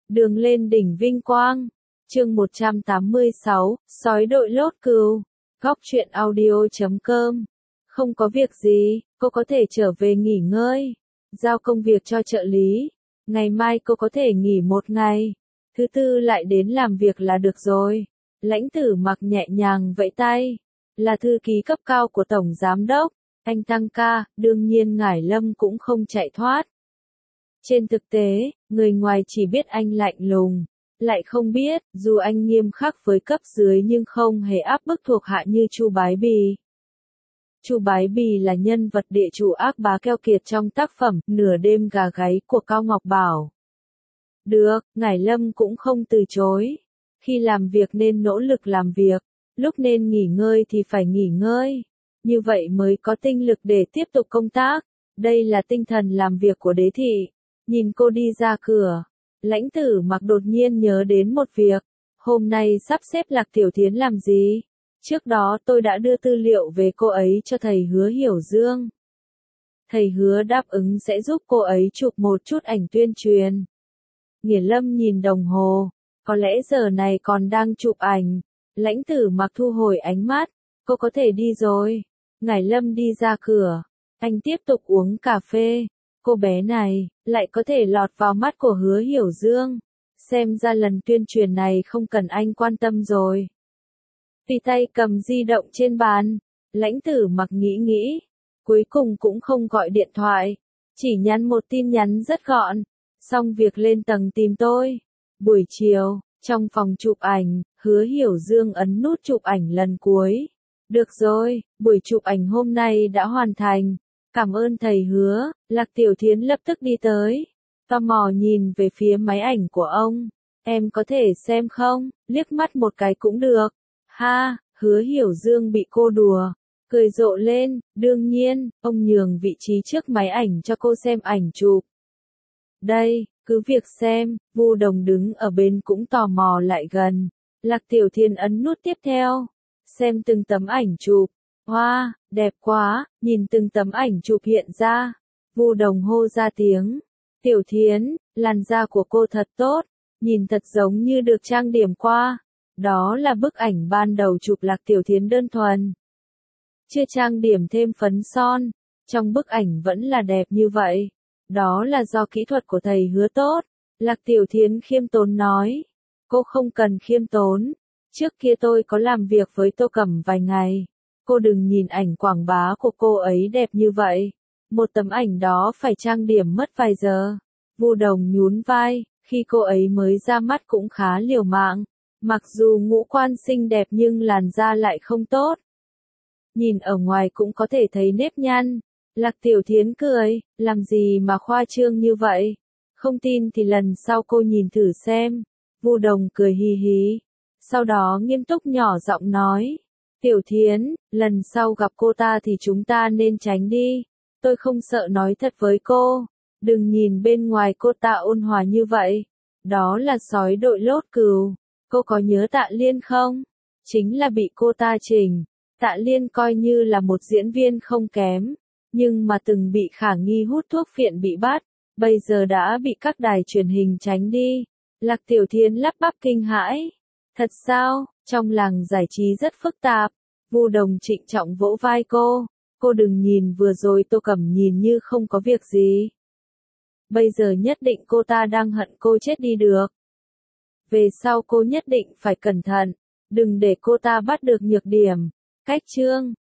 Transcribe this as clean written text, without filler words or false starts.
Đường lên đỉnh vinh quang. Chương 186, sói đội lốt cừu. Góc truyện audio.com. Không có việc gì, cô có thể trở về nghỉ ngơi. Giao công việc cho trợ lý. Ngày mai cô có thể nghỉ một ngày. Thứ tư lại đến làm việc là được rồi. Lãnh Tử Mặc nhẹ nhàng vẫy tay. Là thư ký cấp cao của Tổng Giám đốc. Anh tăng ca, đương nhiên Ngải Lâm cũng không chạy thoát. Trên thực tế, người ngoài chỉ biết anh lạnh lùng, lại không biết, dù anh nghiêm khắc với cấp dưới nhưng không hề áp bức thuộc hạ như Chu Bái Bì. Chu Bái Bì là nhân vật địa chủ ác bá keo kiệt trong tác phẩm Nửa đêm gà gáy của Cao Ngọc Bảo. Được, Ngải Lâm cũng không từ chối. Khi làm việc nên nỗ lực làm việc, lúc nên nghỉ ngơi thì phải nghỉ ngơi. Như vậy mới có tinh lực để tiếp tục công tác. Đây là tinh thần làm việc của Đế Thị. Nhìn cô đi ra cửa, Lãnh Tử Mặc đột nhiên nhớ đến một việc. Hôm nay sắp xếp Lạc Tiểu Thiến làm gì? Trước đó tôi đã đưa tư liệu về cô ấy cho thầy Hứa Hiểu Dương. Thầy Hứa đáp ứng sẽ giúp cô ấy chụp một chút ảnh tuyên truyền. Nghĩa Lâm nhìn đồng hồ, có lẽ giờ này còn đang chụp ảnh. Lãnh Tử Mặc thu hồi ánh mắt, cô có thể đi rồi. Ngải Lâm đi ra cửa, anh tiếp tục uống cà phê. Cô bé này, lại có thể lọt vào mắt của Hứa Hiểu Dương. Xem ra lần tuyên truyền này không cần anh quan tâm rồi. Tùy tay cầm di động trên bàn, Lãnh Tử Mặc nghĩ. Cuối cùng cũng không gọi điện thoại. Chỉ nhắn một tin nhắn rất gọn. Xong việc lên tầng tìm tôi. Buổi chiều, trong phòng chụp ảnh, Hứa Hiểu Dương ấn nút chụp ảnh lần cuối. Được rồi, buổi chụp ảnh hôm nay đã hoàn thành. Cảm ơn thầy Hứa. Lạc Tiểu Thiến lập tức đi tới. Tò mò nhìn về phía máy ảnh của ông. Em có thể xem không? Liếc mắt một cái cũng được. Ha, Hứa Hiểu Dương bị cô đùa. Cười rộ lên, đương nhiên, ông nhường vị trí trước máy ảnh cho cô xem ảnh chụp. Đây, cứ việc xem, Vu Đồng đứng ở bên cũng tò mò lại gần. Lạc Tiểu Thiến ấn nút tiếp theo. Xem từng tấm ảnh chụp. Wow, đẹp quá, nhìn từng tấm ảnh chụp hiện ra. Vu Đồng hô ra tiếng. Tiểu Thiến, làn da của cô thật tốt, nhìn thật giống như được trang điểm qua. Đó là bức ảnh ban đầu chụp Lạc Tiểu Thiến đơn thuần. Chưa trang điểm thêm phấn son, trong bức ảnh vẫn là đẹp như vậy. Đó là do kỹ thuật của thầy Hứa tốt. Lạc Tiểu Thiến khiêm tốn nói. Cô không cần khiêm tốn. Trước kia tôi có làm việc với Tô Cẩm vài ngày. Cô đừng nhìn ảnh quảng bá của cô ấy đẹp như vậy. Một tấm ảnh đó phải trang điểm mất vài giờ. Vu Đồng nhún vai, khi cô ấy mới ra mắt cũng khá liều mạng. Mặc dù ngũ quan xinh đẹp nhưng làn da lại không tốt. Nhìn ở ngoài cũng có thể thấy nếp nhăn. Lạc Tiểu Thiến cười, làm gì mà khoa trương như vậy? Không tin thì lần sau cô nhìn thử xem. Vu Đồng cười hì hì. Sau đó nghiêm túc nhỏ giọng nói. Tiểu Thiến, lần sau gặp cô ta thì chúng ta nên tránh đi. Tôi không sợ nói thật với cô. Đừng nhìn bên ngoài cô ta ôn hòa như vậy. Đó là sói đội lốt cừu. Cô có nhớ Tạ Liên không? Chính là bị cô ta chỉnh. Tạ Liên coi như là một diễn viên không kém. Nhưng mà từng bị khả nghi hút thuốc phiện bị bắt. Bây giờ đã bị các đài truyền hình tránh đi. Lạc Tiểu Thiến lắp bắp kinh hãi. Thật sao? Trong làng giải trí rất phức tạp. Vu Đồng trịnh trọng vỗ vai cô. Cô đừng nhìn vừa rồi Tô Cẩm nhìn như không có việc gì. Bây giờ nhất định cô ta đang hận cô chết đi được. Về sau cô nhất định phải cẩn thận. Đừng để cô ta bắt được nhược điểm. Cách chương.